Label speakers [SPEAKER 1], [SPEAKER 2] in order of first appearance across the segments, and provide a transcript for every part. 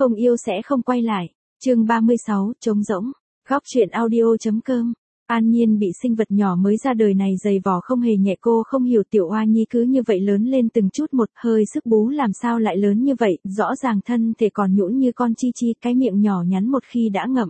[SPEAKER 1] Không yêu sẽ không quay lại. Chương 36, trống rỗng. Góc truyện audio.com. An Nhiên bị sinh vật nhỏ mới ra đời này dày vò không hề nhẹ, cô không hiểu tiểu oa nhi cứ như vậy lớn lên từng chút một, hơi sức bú làm sao lại lớn như vậy, rõ ràng thân thể còn nhũn như con chi chi, cái miệng nhỏ nhắn một khi đã ngậm,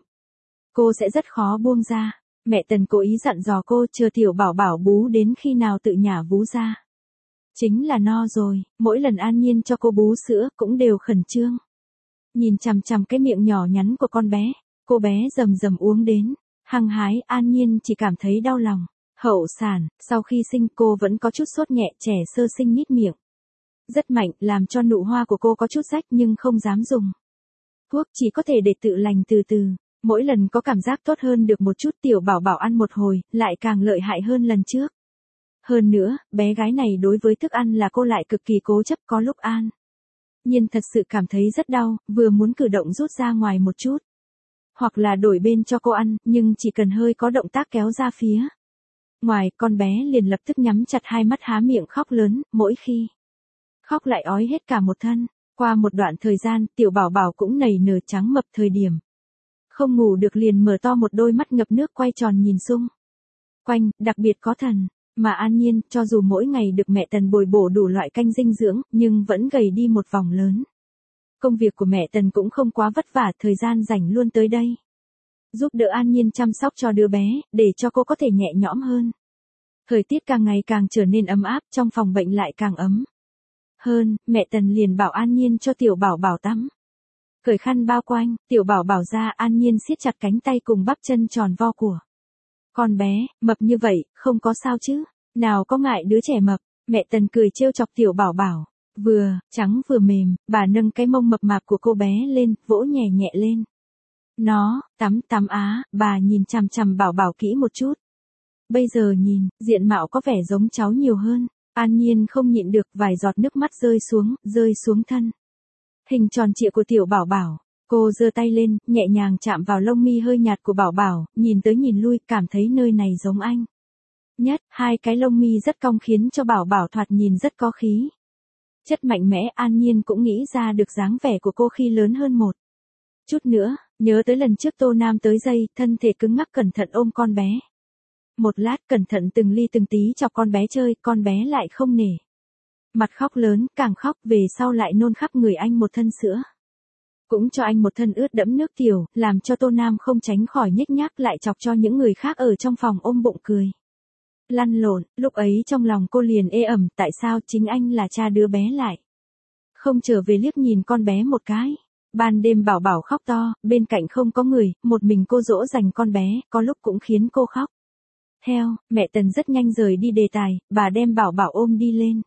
[SPEAKER 1] cô sẽ rất khó buông ra. Mẹ Tần cố ý dặn dò cô chờ tiểu bảo bảo bú đến khi nào tự nhả vú ra. Chính là no rồi, mỗi lần An Nhiên cho cô bú sữa cũng đều khẩn trương. Nhìn chằm chằm cái miệng nhỏ nhắn của con bé, cô bé rầm rầm uống đến. Hăng hái, An Nhiên chỉ cảm thấy đau lòng. Hậu sản, sau khi sinh cô vẫn có chút sốt nhẹ, trẻ sơ sinh nhít miệng. Rất mạnh, làm cho nụ hoa của cô có chút rách nhưng không dám dùng. Thuốc chỉ có thể để tự lành từ từ. Mỗi lần có cảm giác tốt hơn được một chút, tiểu bảo bảo ăn một hồi, lại càng lợi hại hơn lần trước. Hơn nữa, bé gái này đối với thức ăn là cô lại cực kỳ cố chấp, có lúc An Nhiên thật sự cảm thấy rất đau, vừa muốn cử động rút ra ngoài một chút. Hoặc là đổi bên cho cô ăn, nhưng chỉ cần hơi có động tác kéo ra phía ngoài, con bé liền lập tức nhắm chặt hai mắt há miệng khóc lớn, mỗi khi khóc lại ói hết cả một thân. Qua một đoạn thời gian, tiểu bảo bảo cũng nảy nở trắng mập, thời điểm không ngủ được liền mở to một đôi mắt ngập nước quay tròn nhìn xung quanh, đặc biệt có thần. Mà An Nhiên, cho dù mỗi ngày được mẹ Tần bồi bổ đủ loại canh dinh dưỡng, nhưng vẫn gầy đi một vòng lớn. Công việc của mẹ Tần cũng không quá vất vả, thời gian rảnh luôn tới đây. Giúp đỡ An Nhiên chăm sóc cho đứa bé, để cho cô có thể nhẹ nhõm hơn. Thời tiết càng ngày càng trở nên ấm áp, trong phòng bệnh lại càng ấm hơn, mẹ Tần liền bảo An Nhiên cho tiểu bảo bảo tắm. Cởi khăn bao quanh, tiểu bảo bảo ra, An Nhiên siết chặt cánh tay cùng bắp chân tròn vo của con bé, mập như vậy, không có sao chứ, nào có ngại đứa trẻ mập. Mẹ Tần cười trêu chọc tiểu bảo bảo, vừa trắng vừa mềm, bà nâng cái mông mập mạp của cô bé lên, vỗ nhẹ nhẹ lên. Nó, tắm á, bà nhìn chằm chằm bảo bảo kỹ một chút. Bây giờ nhìn, diện mạo có vẻ giống cháu nhiều hơn. An Nhiên không nhịn được, vài giọt nước mắt rơi xuống thân hình tròn trịa của tiểu bảo bảo. Cô giơ tay lên, nhẹ nhàng chạm vào lông mi hơi nhạt của bảo bảo, nhìn tới nhìn lui, cảm thấy nơi này giống anh nhất. Hai cái lông mi rất cong khiến cho bảo bảo thoạt nhìn rất có khí chất mạnh mẽ. An Nhiên cũng nghĩ ra được dáng vẻ của cô khi lớn hơn một chút nữa, nhớ tới lần trước Tô Nam tới dây, thân thể cứng ngắc cẩn thận ôm con bé. Một lát cẩn thận từng ly từng tí chọc con bé chơi, con bé lại không nể mặt khóc lớn, càng khóc về sau lại nôn khắp người anh một thân sữa. Cũng cho anh một thân ướt đẫm nước tiểu, làm cho Tô Nam không tránh khỏi nhếch nhác, lại chọc cho những người khác ở trong phòng ôm bụng cười lăn lộn. Lúc ấy trong lòng cô liền ê ẩm, tại sao chính anh là cha đứa bé lại không trở về liếc nhìn con bé một cái. Ban đêm bảo bảo khóc to, bên cạnh không có người, một mình cô dỗ dành con bé, có lúc cũng khiến cô khóc theo. Mẹ Tần rất nhanh rời đi đề tài, bà đem bảo bảo ôm đi lên.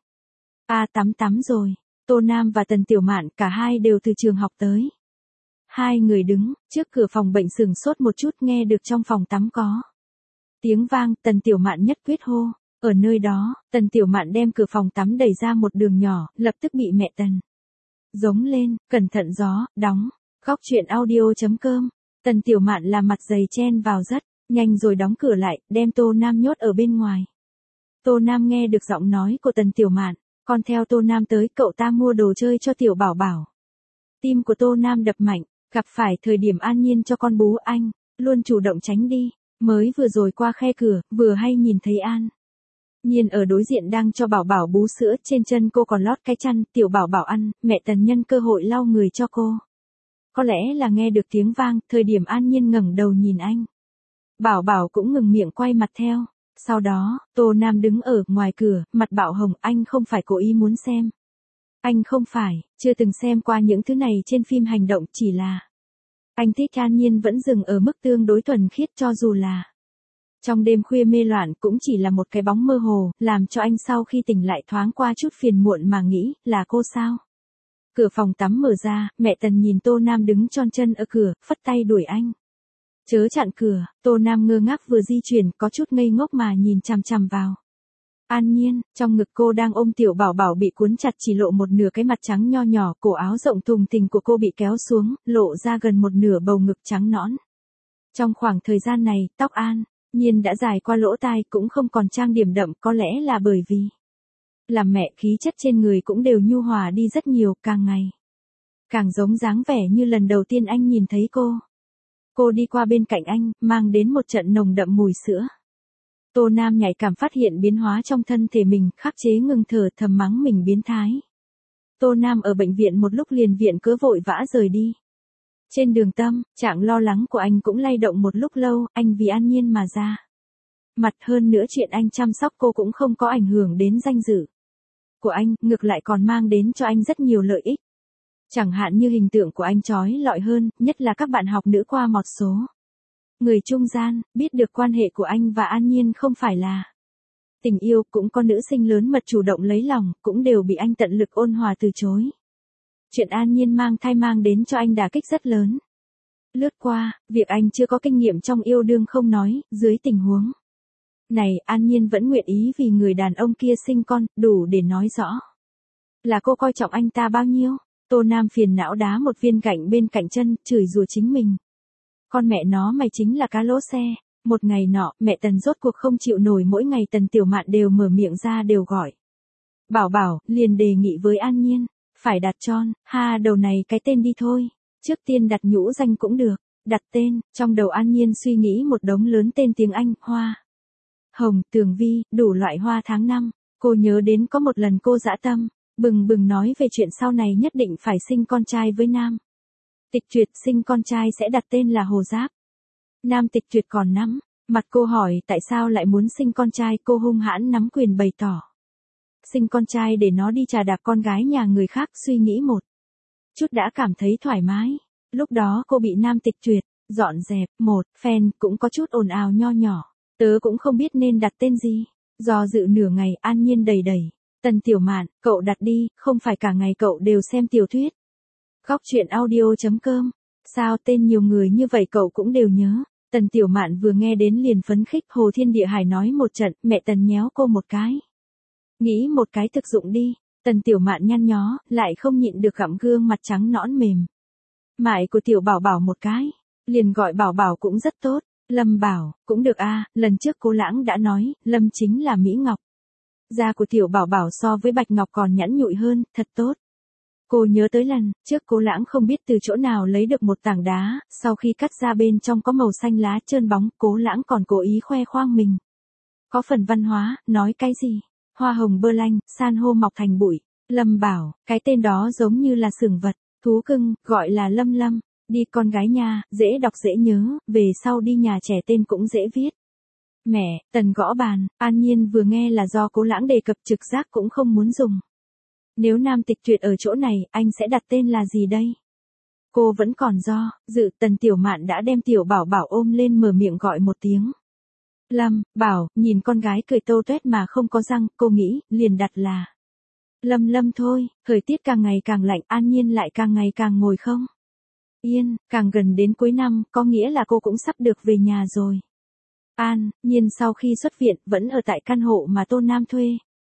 [SPEAKER 1] Tắm rồi. Tô Nam và Tần Tiểu Mạn, cả hai đều từ trường học tới. Hai người đứng trước cửa phòng bệnh sửng sốt một chút, nghe được trong phòng tắm có tiếng vang. Tần Tiểu Mạn nhất quyết hô. Ở nơi đó, Tần Tiểu Mạn đem cửa phòng tắm đẩy ra một đường nhỏ, lập tức bị mẹ Tần giống lên, cẩn thận gió, đóng. Góc truyện audio.com. Tần Tiểu Mạn làm mặt dày chen vào rất nhanh rồi đóng cửa lại, đem Tô Nam nhốt ở bên ngoài. Tô Nam nghe được giọng nói của Tần Tiểu Mạn, con theo Tô Nam tới, cậu ta mua đồ chơi cho tiểu bảo bảo. Tim của Tô Nam đập mạnh, gặp phải thời điểm An Nhiên cho con bú, anh luôn chủ động tránh đi. Mới vừa rồi qua khe cửa, vừa hay nhìn thấy An Nhiên ở đối diện đang cho bảo bảo bú sữa, trên chân cô còn lót cái chăn. Tiểu bảo bảo ăn, mẹ Tần nhân cơ hội lau người cho cô. Có lẽ là nghe được tiếng vang, thời điểm An Nhiên ngẩng đầu nhìn anh, bảo bảo cũng ngừng miệng quay mặt theo. Sau đó, Tô Nam đứng ở ngoài cửa, mặt bạo hồng, anh không phải cố ý muốn xem. Anh không phải, chưa từng xem qua những thứ này trên phim hành động, chỉ là anh thích An Nhiên vẫn dừng ở mức tương đối thuần khiết, cho dù là trong đêm khuya mê loạn cũng chỉ là một cái bóng mơ hồ, làm cho anh sau khi tỉnh lại thoáng qua chút phiền muộn mà nghĩ, là cô sao? Cửa phòng tắm mở ra, mẹ Tần nhìn Tô Nam đứng chon chân ở cửa, phất tay đuổi anh. Chớ chặn cửa. Tô Nam ngơ ngác vừa di chuyển, có chút ngây ngốc mà nhìn chằm chằm vào An Nhiên. Trong ngực cô đang ôm tiểu bảo bảo bị cuốn chặt, chỉ lộ một nửa cái mặt trắng nho nhỏ, cổ áo rộng thùng thình của cô bị kéo xuống, lộ ra gần một nửa bầu ngực trắng nõn. Trong khoảng thời gian này, tóc An Nhiên đã dài qua lỗ tai, cũng không còn trang điểm đậm, có lẽ là bởi vì làm mẹ, khí chất trên người cũng đều nhu hòa đi rất nhiều, càng ngày càng giống dáng vẻ như lần đầu tiên anh nhìn thấy cô. Cô đi qua bên cạnh anh, mang đến một trận nồng đậm mùi sữa. Tô Nam nhạy cảm phát hiện biến hóa trong thân thể mình, khắc chế ngừng thở, thầm mắng mình biến thái. Tô Nam ở bệnh viện một lúc liền viện cớ vội vã rời đi. Trên đường tâm trạng lo lắng của anh cũng lay động một lúc lâu, anh vì An Nhiên mà ra mặt, hơn nữa chuyện anh chăm sóc cô cũng không có ảnh hưởng đến danh dự của anh, ngược lại còn mang đến cho anh rất nhiều lợi ích. Chẳng hạn như hình tượng của anh chói lọi hơn, nhất là các bạn học nữ qua một số người trung gian, biết được quan hệ của anh và An Nhiên không phải là tình yêu, cũng có nữ sinh lớn mật chủ động lấy lòng, cũng đều bị anh tận lực ôn hòa từ chối. Chuyện An Nhiên mang thai mang đến cho anh đả kích rất lớn. Lướt qua, việc anh chưa có kinh nghiệm trong yêu đương không nói, dưới tình huống này An Nhiên vẫn nguyện ý vì người đàn ông kia sinh con, đủ để nói rõ là cô coi trọng anh ta bao nhiêu. Tô Nam phiền não đá một viên gạch bên cạnh chân, chửi rủa chính mình. Con mẹ nó, mày chính là cá lỗ xe. Một ngày nọ, mẹ Tần rốt cuộc không chịu nổi, mỗi ngày Tần Tiểu Mạn đều mở miệng ra đều gọi Bảo Bảo, liền đề nghị với An Nhiên, phải đặt tròn, đầu này cái tên đi thôi. Trước tiên đặt nhũ danh cũng được. Đặt tên, trong đầu An Nhiên suy nghĩ một đống lớn tên tiếng Anh, Hoa, Hồng, Tường Vi, đủ loại hoa tháng năm. Cô nhớ đến có một lần cô dã tâm bừng bừng nói về chuyện sau này nhất định phải sinh con trai với Nam Tịch Tuyệt, sinh con trai sẽ đặt tên là Hồ Giáp. Nam Tịch Tuyệt còn nắm mặt cô hỏi tại sao lại muốn sinh con trai, cô hung hãn nắm quyền bày tỏ. Sinh con trai để nó đi chà đạp con gái nhà người khác, suy nghĩ một chút đã cảm thấy thoải mái. Lúc đó cô bị Nam Tịch Tuyệt dọn dẹp một phen, cũng có chút ồn ào nho nhỏ. Tớ cũng không biết nên đặt tên gì. Do dự nửa ngày, An Nhiên đầy đẩy. Tần Tiểu Mạn, cậu đặt đi, không phải cả ngày cậu đều xem tiểu thuyết. Góc truyện audio.com. Sao tên nhiều người như vậy cậu cũng đều nhớ. Tần Tiểu Mạn vừa nghe đến liền phấn khích, Hồ Thiên Địa Hải nói một trận, mẹ Tần nhéo cô một cái. Nghĩ một cái thực dụng đi. Tần Tiểu Mạn nhăn nhó, lại không nhịn được gặm gương mặt trắng nõn mềm mại của Tiểu Bảo Bảo một cái. Liền gọi Bảo Bảo cũng rất tốt. Lâm Bảo, cũng được lần trước Cố Lãng đã nói, Lâm chính là Mỹ Ngọc. Da của Tiểu Bảo Bảo so với Bạch Ngọc còn nhẵn nhụi hơn, thật tốt. Cô nhớ tới lần trước Cố Lãng không biết từ chỗ nào lấy được một tảng đá, sau khi cắt ra bên trong có màu xanh lá trơn bóng, Cố Lãng còn cố ý khoe khoang mình. Có phần văn hóa, nói cái gì? Hoa hồng bơ lanh, san hô mọc thành bụi. Lâm Bảo, cái tên đó giống như là sừng vật, thú cưng, gọi là Lâm Lâm. Đi con gái nha, dễ đọc dễ nhớ, về sau đi nhà trẻ tên cũng dễ viết. Mẹ, Tần gõ bàn, An Nhiên vừa nghe là do Cố Lãng đề cập, trực giác cũng không muốn dùng. Nếu Nam Tịch Tuyệt ở chỗ này, anh sẽ đặt tên là gì đây? Cô vẫn còn do dự, Tần Tiểu Mạn đã đem Tiểu Bảo Bảo ôm lên mở miệng gọi một tiếng. Lâm, Bảo, nhìn con gái cười tô toét mà không có răng, cô nghĩ, liền đặt là Lâm Lâm thôi. Thời tiết càng ngày càng lạnh, An Nhiên lại càng ngày càng ngồi không yên, càng gần đến cuối năm, có nghĩa là cô cũng sắp được về nhà rồi. An Nhiên sau khi xuất viện, vẫn ở tại căn hộ mà Tô Nam thuê.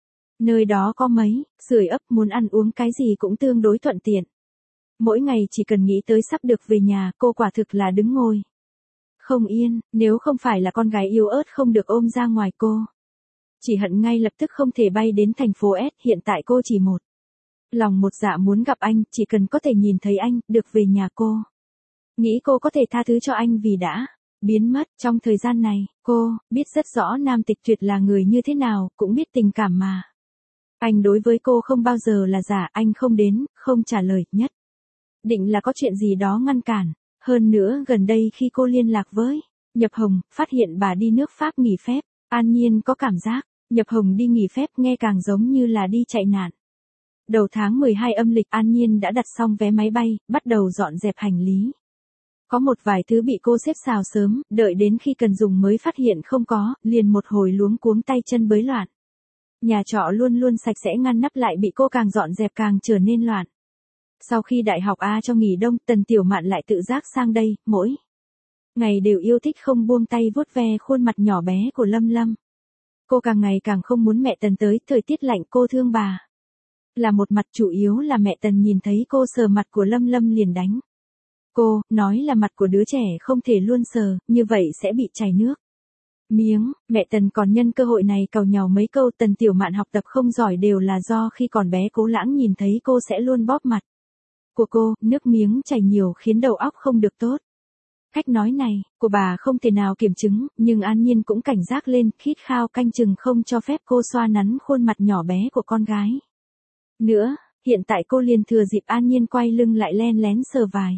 [SPEAKER 1] Nơi đó có mấy, sưởi ấm, muốn ăn uống cái gì cũng tương đối thuận tiện. Mỗi ngày chỉ cần nghĩ tới sắp được về nhà, cô quả thực là đứng ngồi không yên, nếu không phải là con gái yếu ớt không được ôm ra ngoài, cô chỉ hận ngay lập tức không thể bay đến thành phố S. Hiện tại cô chỉ một lòng một dạ muốn gặp anh, chỉ cần có thể nhìn thấy anh, được về nhà cô nghĩ cô có thể tha thứ cho anh vì đã biến mất. Trong thời gian này, cô biết rất rõ Nam Tịch Tuyệt là người như thế nào, cũng biết tình cảm mà anh đối với cô không bao giờ là giả. Anh không đến, không trả lời, nhất định là có chuyện gì đó ngăn cản. Hơn nữa gần đây khi cô liên lạc với Nhập Hồng, phát hiện bà đi nước Pháp nghỉ phép, An Nhiên có cảm giác Nhập Hồng đi nghỉ phép nghe càng giống như là đi chạy nạn. Đầu tháng 12 âm lịch, An Nhiên đã đặt xong vé máy bay, bắt đầu dọn dẹp hành lý. Có một vài thứ bị cô xếp xào sớm, đợi đến khi cần dùng mới phát hiện không có, liền một hồi luống cuống tay chân bới loạn. Nhà trọ luôn luôn sạch sẽ ngăn nắp lại bị cô càng dọn dẹp càng trở nên loạn. Sau khi đại học cho nghỉ đông, Tần Tiểu Mạn lại tự giác sang đây, mỗi ngày đều yêu thích không buông tay vuốt ve khuôn mặt nhỏ bé của Lâm Lâm. Cô càng ngày càng không muốn mẹ Tần tới, thời tiết lạnh cô thương bà. Là một mặt, chủ yếu là mẹ Tần nhìn thấy cô sờ mặt của Lâm Lâm liền đánh. Cô, nói là mặt của đứa trẻ không thể luôn sờ, như vậy sẽ bị chảy nước miếng. Mẹ Tần còn nhân cơ hội này càu nhàu mấy câu. Tần Tiểu Mạn học tập không giỏi đều là do khi còn bé Cố Lãng nhìn thấy cô sẽ luôn bóp mặt Của cô, nước miếng chảy nhiều khiến đầu óc không được tốt. Cách nói này, của bà không thể nào kiểm chứng, nhưng An Nhiên cũng cảnh giác lên, khít khao canh chừng không cho phép cô xoa nắn khuôn mặt nhỏ bé của con gái. Nữa, hiện tại cô liền thừa dịp An Nhiên quay lưng lại len lén sờ vài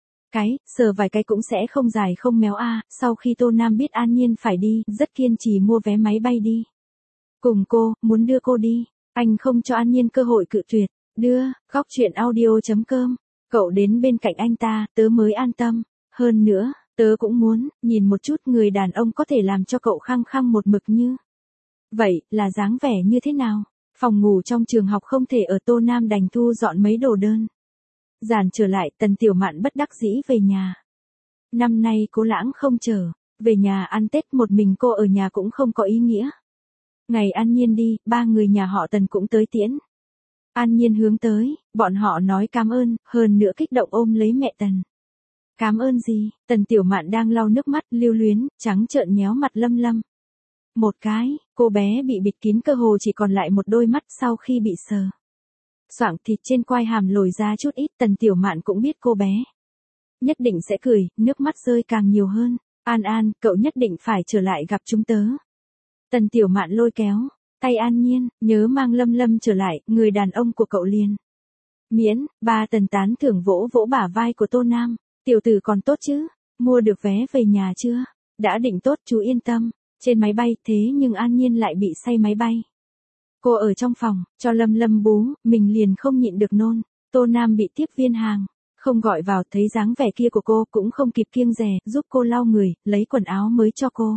[SPEAKER 1] sờ vài cái cũng sẽ không dài không méo sau khi Tô Nam biết An Nhiên phải đi, rất kiên trì mua vé máy bay đi. Cùng cô, muốn đưa cô đi, anh không cho An Nhiên cơ hội cự tuyệt, đưa, góc chuyện audio.com, cậu đến bên cạnh anh ta, tớ mới an tâm, hơn nữa, tớ cũng muốn, nhìn một chút người đàn ông có thể làm cho cậu khăng khăng một mực như. Vậy, là dáng vẻ như thế nào? Phòng ngủ trong trường học không thể ở, Tô Nam đành thu dọn mấy đồ đơn giản trở lại. Tần Tiểu Mạn bất đắc dĩ về nhà. Năm nay cô Lãng không trở về nhà ăn Tết, một mình cô ở nhà cũng không có ý nghĩa. Ngày An Nhiên đi, ba người nhà họ Tần cũng tới tiễn. An Nhiên hướng tới, bọn họ nói cảm ơn, hơn nữa kích động ôm lấy mẹ Tần. Cảm ơn gì? Tần Tiểu Mạn đang lau nước mắt, lưu luyến, trắng trợn nhéo mặt Lâm Lâm. Một cái, cô bé bị bịt kín, cơ hồ chỉ còn lại một đôi mắt sau khi bị sờ soạng thịt trên quai hàm lồi ra chút ít. Tần Tiểu Mạn cũng biết cô bé nhất định sẽ cười, nước mắt rơi càng nhiều hơn. An An, cậu nhất định phải trở lại gặp chúng tớ. Tần Tiểu Mạn lôi kéo tay An Nhiên, nhớ mang Lâm Lâm trở lại, người đàn ông của cậu liền. Miễn, ba Tần tán thưởng vỗ vỗ bả vai của Tô Nam, tiểu tử còn tốt chứ, mua được vé về nhà chưa? Đã định tốt, chú yên tâm. Trên máy bay, thế nhưng An Nhiên lại bị say máy bay. Cô ở trong phòng, cho Lâm Lâm bú, mình liền không nhịn được nôn. Tô Nam bị tiếp viên hàng không gọi vào, thấy dáng vẻ kia của cô, cũng không kịp kiêng dè, giúp cô lau người, lấy quần áo mới cho cô.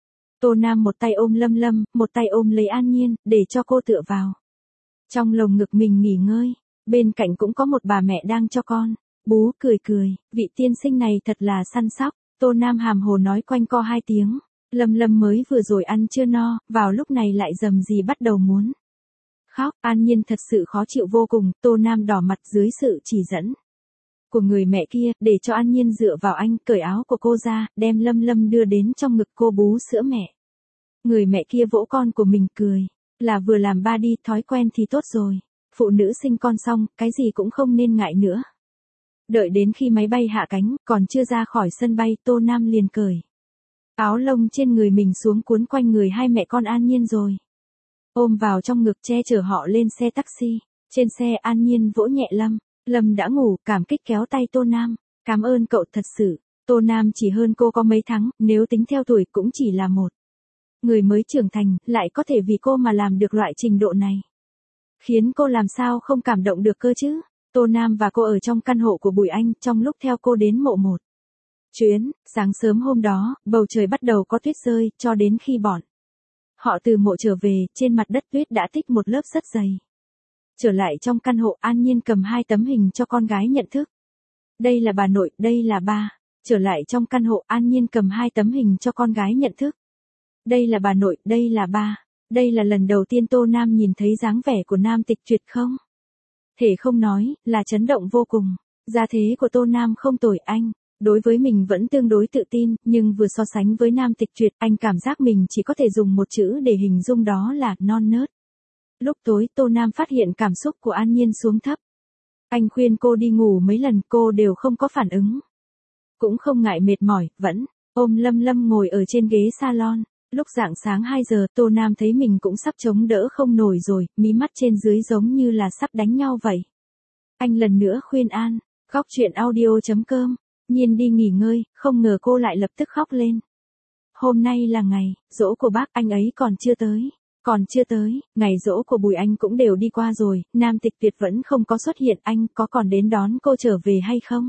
[SPEAKER 1] Tô Nam một tay ôm Lâm Lâm, một tay ôm lấy An Nhiên, để cho cô tựa vào trong lồng ngực mình nghỉ ngơi. Bên cạnh cũng có một bà mẹ đang cho con bú, cười cười, vị tiên sinh này thật là săn sóc. Tô Nam hàm hồ nói quanh co 2 tiếng. Lâm Lâm mới vừa rồi ăn chưa no, vào lúc này lại rầm rì bắt đầu muốn khóc. An Nhiên thật sự khó chịu vô cùng. Tô Nam đỏ mặt dưới sự chỉ dẫn của người mẹ kia, để cho An Nhiên dựa vào anh, cởi áo của cô ra, đem Lâm Lâm đưa đến trong ngực cô bú sữa mẹ. Người mẹ kia vỗ con của mình cười, là vừa làm ba đi, thói quen thì tốt rồi. Phụ nữ sinh con xong, cái gì cũng không nên ngại nữa. Đợi đến khi máy bay hạ cánh, còn chưa ra khỏi sân bay, Tô Nam liền cởi áo lông trên người mình xuống, cuốn quanh người hai mẹ con An Nhiên rồi ôm vào trong ngực, che chở họ lên xe taxi. Trên xe An Nhiên vỗ nhẹ Lâm. Lâm đã ngủ, cảm kích kéo tay Tô Nam. Cảm ơn cậu thật sự. Tô Nam chỉ hơn cô có mấy tháng, nếu tính theo tuổi cũng chỉ là một người mới trưởng thành, lại có thể vì cô mà làm được loại trình độ này. Khiến cô làm sao không cảm động được cơ chứ. Tô Nam và cô ở trong căn hộ của Bùi Anh, trong lúc theo cô đến mộ một chuyến. Sáng sớm hôm đó, bầu trời bắt đầu có tuyết rơi, cho đến khi bọn họ từ mộ trở về, trên mặt đất tuyết đã tích một lớp rất dày. Trở lại trong căn hộ, An Nhiên cầm 2 tấm hình cho con gái nhận thức. Đây là bà nội, đây là ba. Trở lại trong căn hộ, An Nhiên cầm 2 tấm hình cho con gái nhận thức. Đây là bà nội, đây là ba. Đây là lần đầu tiên Tô Nam nhìn thấy dáng vẻ của Nam Tịch Tuyệt không thể không nói, là chấn động vô cùng. Gia thế của Tô Nam không tồi, anh đối với mình vẫn tương đối tự tin, nhưng vừa so sánh với Nam Tịch Tuyệt, anh cảm giác mình chỉ có thể dùng một chữ để hình dung, đó là non nớt. Lúc tối, Tô Nam phát hiện cảm xúc của An Nhiên xuống thấp. Anh khuyên cô đi ngủ mấy lần, cô đều không có phản ứng. Cũng không ngại mệt mỏi, vẫn ôm Lâm Lâm ngồi ở trên ghế salon. Lúc rạng sáng 2 giờ, Tô Nam thấy mình cũng sắp chống đỡ không nổi rồi, mí mắt trên dưới giống như là sắp đánh nhau vậy. Anh lần nữa khuyên An, góc chuyện audio.com, Nhiên đi nghỉ ngơi, không ngờ cô lại lập tức khóc lên. Hôm nay là ngày giỗ của bác, anh ấy còn chưa tới. Còn chưa tới, ngày giỗ của Bùi Anh cũng đều đi qua rồi, Nam Tịch Tuyệt vẫn không có xuất hiện, anh có còn đến đón cô trở về hay không?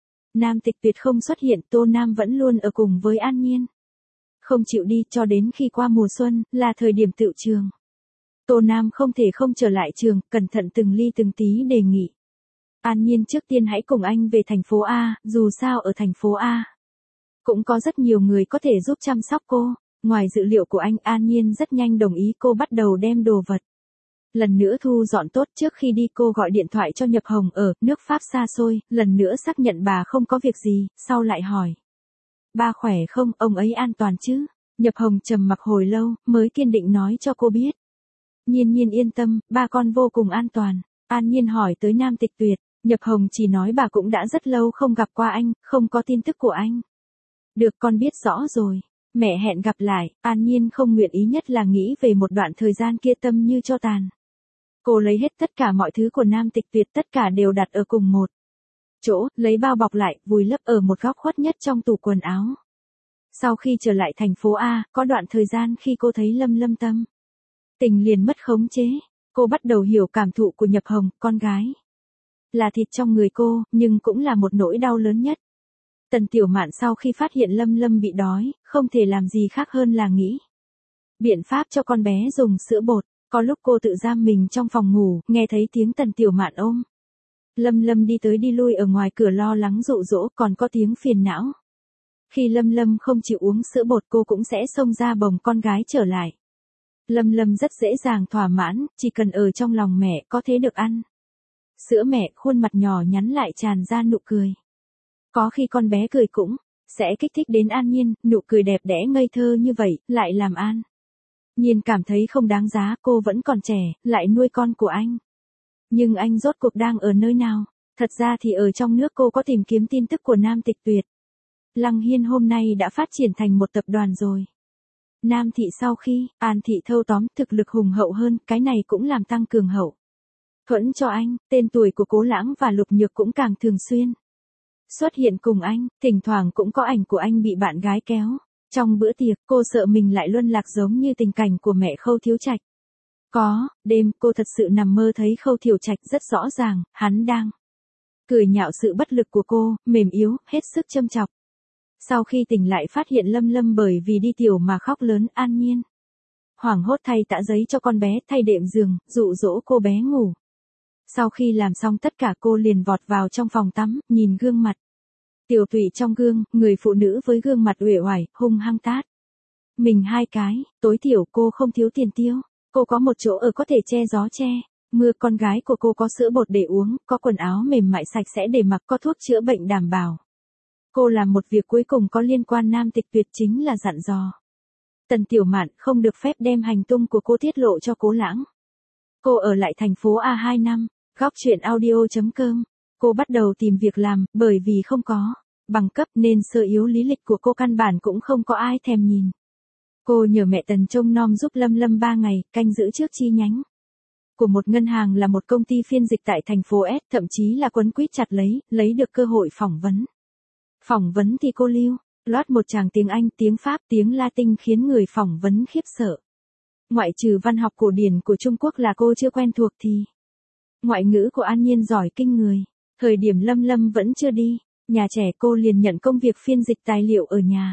[SPEAKER 1] Nam Tịch Tuyệt không xuất hiện, Tô Nam vẫn luôn ở cùng với An Nhiên. Không chịu đi, cho đến khi qua mùa xuân, là thời điểm tựu trường. Tô Nam không thể không trở lại trường, cẩn thận từng ly từng tí đề nghị. An Nhiên trước tiên hãy cùng anh về thành phố A, dù sao ở thành phố A cũng có rất nhiều người có thể giúp chăm sóc cô. Ngoài dự liệu của anh, An Nhiên rất nhanh đồng ý. Cô bắt đầu đem đồ vật lần nữa thu dọn tốt. Trước khi đi, cô gọi điện thoại cho Nhập Hồng ở nước Pháp xa xôi, lần nữa xác nhận bà không có việc gì, sau lại hỏi. Ba khỏe không, ông ấy an toàn chứ? Nhập Hồng trầm mặc hồi lâu, mới kiên định nói cho cô biết. Nhiên Nhiên yên tâm, ba con vô cùng an toàn. An Nhiên hỏi tới Nam Tịch Tuyệt. Nhập Hồng chỉ nói bà cũng đã rất lâu không gặp qua anh, không có tin tức của anh. Được, con biết rõ rồi. Mẹ hẹn gặp lại. An Nhiên không nguyện ý nhất là nghĩ về một đoạn thời gian kia tâm như tro tàn. Cô lấy hết tất cả mọi thứ của Nam Tịch Tuyệt, tất cả đều đặt ở cùng một chỗ, lấy bao bọc lại, vùi lấp ở một góc khuất nhất trong tủ quần áo. Sau khi trở lại thành phố A, có đoạn thời gian khi cô thấy Lâm Lâm tâm tình liền mất khống chế, cô bắt đầu hiểu cảm thụ của Nhập Hồng, con gái. Là thịt trong người cô, nhưng cũng là một nỗi đau lớn nhất. Tần Tiểu Mạn sau khi phát hiện Lâm Lâm bị đói, không thể làm gì khác hơn là nghĩ biện pháp cho con bé dùng sữa bột. Có lúc cô tự giam mình trong phòng ngủ, nghe thấy tiếng Tần Tiểu Mạn ôm Lâm Lâm đi tới đi lui ở ngoài cửa lo lắng dụ dỗ, còn có tiếng phiền não. Khi Lâm Lâm không chịu uống sữa bột cô cũng sẽ xông ra bồng con gái trở lại. Lâm Lâm rất dễ dàng thỏa mãn, chỉ cần ở trong lòng mẹ có thể được ăn sữa mẹ, khuôn mặt nhỏ nhắn lại tràn ra nụ cười. Có khi con bé cười cũng sẽ kích thích đến An Nhiên, nụ cười đẹp đẽ ngây thơ như vậy, lại làm An Nhiên cảm thấy không đáng giá, cô vẫn còn trẻ, lại nuôi con của anh. Nhưng anh rốt cuộc đang ở nơi nào? Thật ra thì ở trong nước cô có tìm kiếm tin tức của Nam Tịch Tuyệt. Lăng Hiên hôm nay đã phát triển thành một tập đoàn rồi. Nam Thị sau khi An Thị thâu tóm thực lực hùng hậu hơn, cái này cũng làm tăng cường hậu thuẫn cho anh, tên tuổi của Cố Lãng và Lục Nhược cũng càng thường xuyên xuất hiện cùng anh, thỉnh thoảng cũng có ảnh của anh bị bạn gái kéo. Trong bữa tiệc, cô sợ mình lại luân lạc giống như tình cảnh của mẹ Khâu Thiếu Trạch. Có đêm, cô thật sự nằm mơ thấy Khâu Thiểu Trạch rất rõ ràng, hắn đang cười nhạo sự bất lực của cô, mềm yếu, hết sức châm chọc. Sau khi tỉnh lại phát hiện Lâm Lâm bởi vì đi tiểu mà khóc lớn. An Nhiên hoảng hốt thay tã giấy cho con bé, thay đệm giường, dụ dỗ cô bé ngủ. Sau khi làm xong tất cả cô liền vọt vào trong phòng tắm, nhìn gương mặt tiểu tụy trong gương, người phụ nữ với gương mặt uể oải, hung hăng tát mình 2 cái. Tối thiểu cô không thiếu tiền tiêu. Cô có một chỗ ở có thể che gió che mưa, con gái của cô có sữa bột để uống, có quần áo mềm mại sạch sẽ để mặc, có thuốc chữa bệnh đảm bảo. Cô làm một việc cuối cùng có liên quan Nam Tịch Tuyệt, chính là dặn dò Tần Tiểu Mạn không được phép đem hành tung của cô tiết lộ cho Cố Lãng. Cô ở lại thành phố A 2 năm. Góc chuyện audio.com. Cô bắt đầu tìm việc làm, bởi vì không có bằng cấp nên sơ yếu lý lịch của cô căn bản cũng không có ai thèm nhìn. Cô nhờ mẹ Tần trông nom giúp Lâm Lâm 3 ngày, canh giữ trước chi nhánh của một ngân hàng là một công ty phiên dịch tại thành phố S, thậm chí là quấn quýt chặt lấy được cơ hội phỏng vấn. Phỏng vấn thì cô lưu loát một tràng tiếng Anh, tiếng Pháp, tiếng Latin khiến người phỏng vấn khiếp sợ. Ngoại trừ văn học cổ điển của Trung Quốc là cô chưa quen thuộc thì ngoại ngữ của An Nhiên giỏi kinh người. Thời điểm Lâm Lâm vẫn chưa đi nhà trẻ, cô liền nhận công việc phiên dịch tài liệu ở nhà.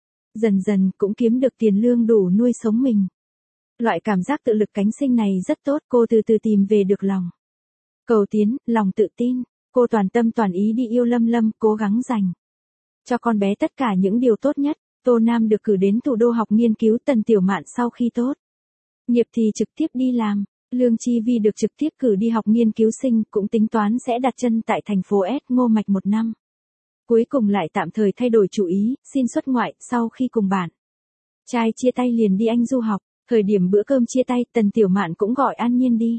[SPEAKER 1] Dần dần cũng kiếm được tiền lương đủ nuôi sống mình. Loại cảm giác tự lực cánh sinh này rất tốt, cô từ từ tìm về được lòng cầu tiến, lòng tự tin. Cô toàn tâm toàn ý đi yêu Lâm Lâm, cố gắng dành cho con bé tất cả những điều tốt nhất. Tô Nam được cử đến thủ đô học nghiên cứu, Tần Tiểu Mạn sau khi tốt nghiệp thì trực tiếp đi làm. Lương Chi Vi được trực tiếp cử đi học nghiên cứu sinh, cũng tính toán sẽ đặt chân tại thành phố S Ngô Mạch 1 năm. Cuối cùng lại tạm thời thay đổi chủ ý, xin xuất ngoại. Sau khi cùng bạn trai chia tay liền đi Anh du học. Thời điểm bữa cơm chia tay, Tần Tiểu Mạn cũng gọi An Nhiên đi.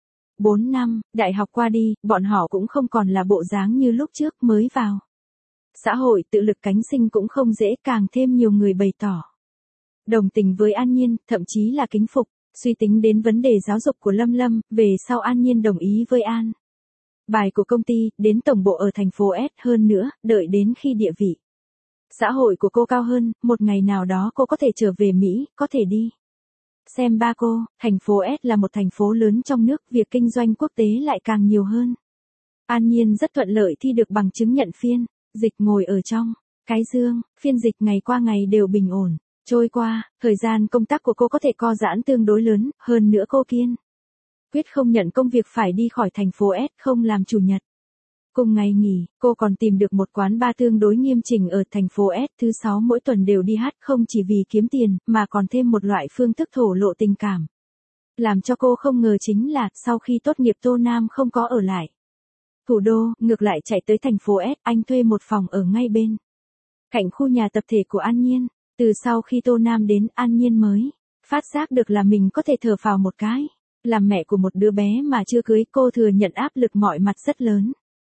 [SPEAKER 1] 4 năm, đại học qua đi, bọn họ cũng không còn là bộ dáng như lúc trước mới vào xã hội, tự lực cánh sinh cũng không dễ, càng thêm nhiều người bày tỏ đồng tình với An Nhiên, thậm chí là kính phục. Suy tính đến vấn đề giáo dục của Lâm Lâm, về sau An Nhiên đồng ý với An bài của công ty, đến tổng bộ ở thành phố S. Hơn nữa, đợi đến khi địa vị xã hội của cô cao hơn, một ngày nào đó cô có thể trở về Mỹ, có thể đi xem ba cô. Thành phố S là một thành phố lớn trong nước, việc kinh doanh quốc tế lại càng nhiều hơn. An Nhiên rất thuận lợi thi được bằng chứng nhận phiên dịch, ngồi ở trong cái dương phiên dịch, ngày qua ngày đều bình ổn trôi qua. Thời gian công tác của cô có thể co giãn tương đối lớn, hơn nữa cô kiên quyết không nhận công việc phải đi khỏi thành phố S, không làm chủ nhật. Cùng ngày nghỉ, cô còn tìm được một quán bar tương đối nghiêm chỉnh ở thành phố S, thứ 6 mỗi tuần đều đi hát, không chỉ vì kiếm tiền, mà còn thêm một loại phương thức thổ lộ tình cảm. Làm cho cô không ngờ chính là, sau khi tốt nghiệp Tô Nam không có ở lại thủ đô, ngược lại chạy tới thành phố S, anh thuê một phòng ở ngay bên cạnh khu nhà tập thể của An Nhiên. Từ sau khi Tô Nam đến, An Nhiên mới phát giác được là mình có thể thở phào một cái. Làm mẹ của một đứa bé mà chưa cưới, cô thừa nhận áp lực mọi mặt rất lớn.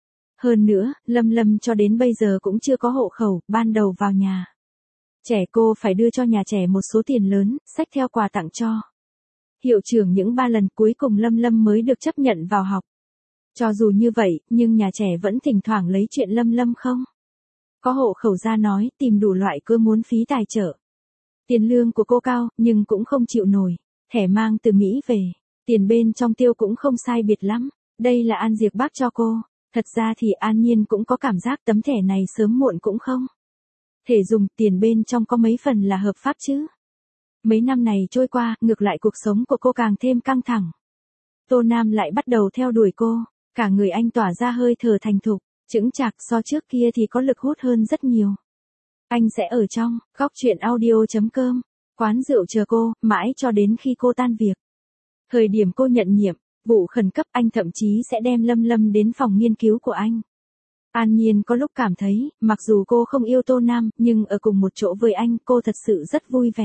[SPEAKER 1] Hơn nữa, Lâm Lâm cho đến bây giờ cũng chưa có hộ khẩu, ban đầu vào nhà trẻ cô phải đưa cho nhà trẻ một số tiền lớn, xách theo quà tặng cho hiệu trưởng những 3 lần, cuối cùng Lâm Lâm mới được chấp nhận vào học. Cho dù như vậy, nhưng nhà trẻ vẫn thỉnh thoảng lấy chuyện Lâm Lâm không có hộ khẩu ra nói, tìm đủ loại cơ muốn phí tài trợ. Tiền lương của cô cao, nhưng cũng không chịu nổi. Thẻ mang từ Mỹ về, tiền bên trong tiêu cũng không sai biệt lắm. Đây là An Diệp bác cho cô. Thật ra thì An Nhiên cũng có cảm giác tấm thẻ này sớm muộn cũng không thể dùng, tiền bên trong có mấy phần là hợp pháp chứ. Mấy năm này trôi qua, ngược lại cuộc sống của cô càng thêm căng thẳng. Tô Nam lại bắt đầu theo đuổi cô, cả người anh tỏa ra hơi thở thành thục, chững chạc, so trước kia thì có lực hút hơn rất nhiều. Anh sẽ ở trong góc truyện audio.com, quán rượu chờ cô, mãi cho đến khi cô tan việc. Thời điểm cô nhận nhiệm vụ khẩn cấp, anh thậm chí sẽ đem Lâm Lâm đến phòng nghiên cứu của anh. An Nhiên có lúc cảm thấy, mặc dù cô không yêu Tô Nam, nhưng ở cùng một chỗ với anh, cô thật sự rất vui vẻ.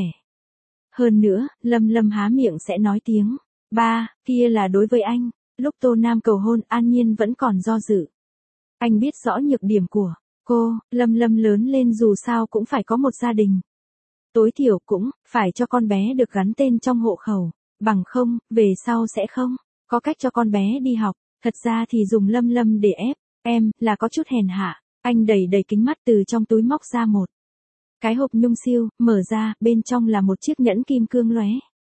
[SPEAKER 1] Hơn nữa, Lâm Lâm há miệng sẽ nói tiếng ba, kia là đối với anh. Lúc Tô Nam cầu hôn, An Nhiên vẫn còn do dự. Anh biết rõ nhược điểm của cô, Lâm Lâm lớn lên dù sao cũng phải có một gia đình. Tối thiểu cũng phải cho con bé được gắn tên trong hộ khẩu, bằng không, về sau sẽ không có cách cho con bé đi học. Thật ra thì dùng Lâm Lâm để ép em là có chút hèn hạ. Anh đẩy đầy kính mắt, từ trong túi móc ra một cái hộp nhung siêu, mở ra, bên trong là một chiếc nhẫn kim cương lóe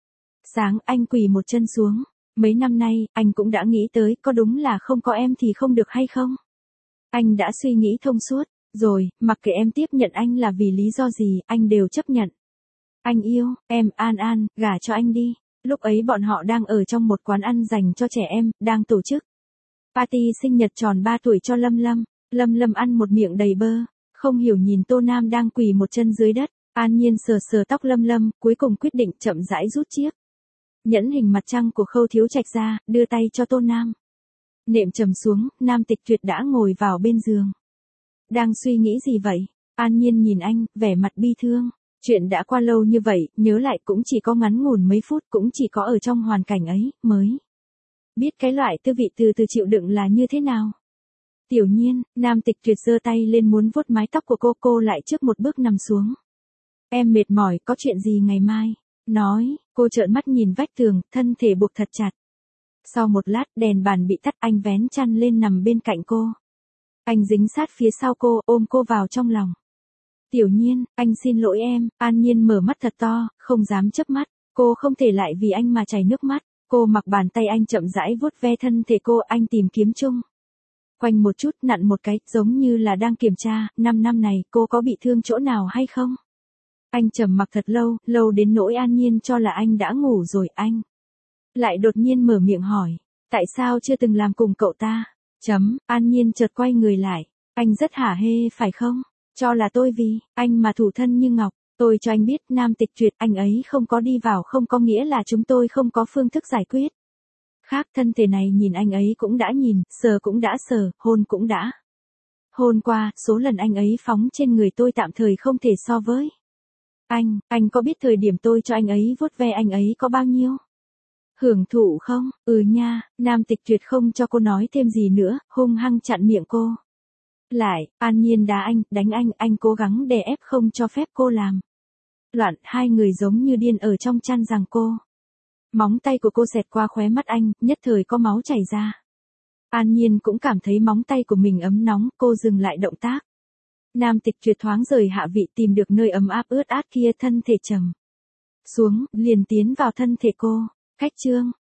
[SPEAKER 1] sáng. Anh quỳ một chân xuống. Mấy năm nay, anh cũng đã nghĩ tới, có đúng là không có em thì không được hay không? Anh đã suy nghĩ thông suốt, rồi, mặc kệ em tiếp nhận anh là vì lý do gì, anh đều chấp nhận. Anh yêu, em, An An, gả cho anh đi. Lúc ấy bọn họ đang ở trong một quán ăn dành cho trẻ em, đang tổ chức party sinh nhật tròn 3 tuổi cho Lâm Lâm. Lâm Lâm ăn một miệng đầy bơ, không hiểu nhìn Tô Nam đang quỳ một chân dưới đất. An Nhiên sờ sờ tóc Lâm Lâm, cuối cùng quyết định chậm rãi rút chiếc nhẫn hình mặt trăng của Khâu Thiếu Trạch ra, đưa tay cho Tô Nam. Nệm trầm xuống, Nam Tịch Tuyệt đã ngồi vào bên giường. Đang suy nghĩ gì vậy? An Nhiên nhìn anh, vẻ mặt bi thương. Chuyện đã qua lâu như vậy, nhớ lại cũng chỉ có ngắn ngủn mấy phút, cũng chỉ có ở trong hoàn cảnh ấy, mới biết cái loại tư vị từ từ chịu đựng là như thế nào. Tiểu Nhiên, Nam Tịch Tuyệt giơ tay lên muốn vuốt mái tóc của cô lại trước một bước nằm xuống. Em mệt mỏi, có chuyện gì ngày mai? Nói, cô trợn mắt nhìn vách tường, thân thể buộc thật chặt. Sau một lát, đèn bàn bị tắt, anh vén chăn lên nằm bên cạnh cô. Anh dính sát phía sau cô, ôm cô vào trong lòng. Tiểu Nhiên, anh xin lỗi em. An Nhiên mở mắt thật to, không dám chớp mắt. Cô không thể lại vì anh mà chảy nước mắt. Cô mặc bàn tay anh chậm rãi vuốt ve thân thể cô, anh tìm kiếm chung quanh một chút, nặn một cái, giống như là đang kiểm tra, 5 năm này cô có bị thương chỗ nào hay không? Anh trầm mặc thật lâu, lâu đến nỗi An Nhiên cho là anh đã ngủ rồi. Anh lại đột nhiên mở miệng hỏi, tại sao chưa từng làm cùng cậu ta? An Nhiên chợt quay người lại, anh rất hả hê phải không? Cho là tôi vì anh mà thủ thân như ngọc. Tôi cho anh biết, Nam Tịch Tuyệt, anh ấy không có đi vào không có nghĩa là chúng tôi không có phương thức giải quyết khác. Thân thể này nhìn anh ấy cũng đã nhìn, sờ cũng đã sờ, hôn cũng đã hôn qua. Số lần anh ấy phóng trên người tôi tạm thời không thể so với anh có biết thời điểm tôi cho anh ấy vuốt ve anh ấy có bao nhiêu hưởng thụ không? Ừ nha. Nam Tịch Tuyệt không cho cô nói thêm gì nữa, hung hăng chặn miệng cô lại. An Nhiên đá đánh anh cố gắng đè ép không cho phép cô làm loạn. Hai người giống như điên ở trong chăn giằng cô. Móng tay của cô xẹt qua khóe mắt anh, nhất thời có máu chảy ra. An Nhiên cũng cảm thấy móng tay của mình ấm nóng, cô dừng lại động tác. Nam Tịch Tuyệt thoáng rời hạ vị, tìm được nơi ấm áp ướt át kia, thân thể trầm xuống, liền tiến vào thân thể cô. Khách trương,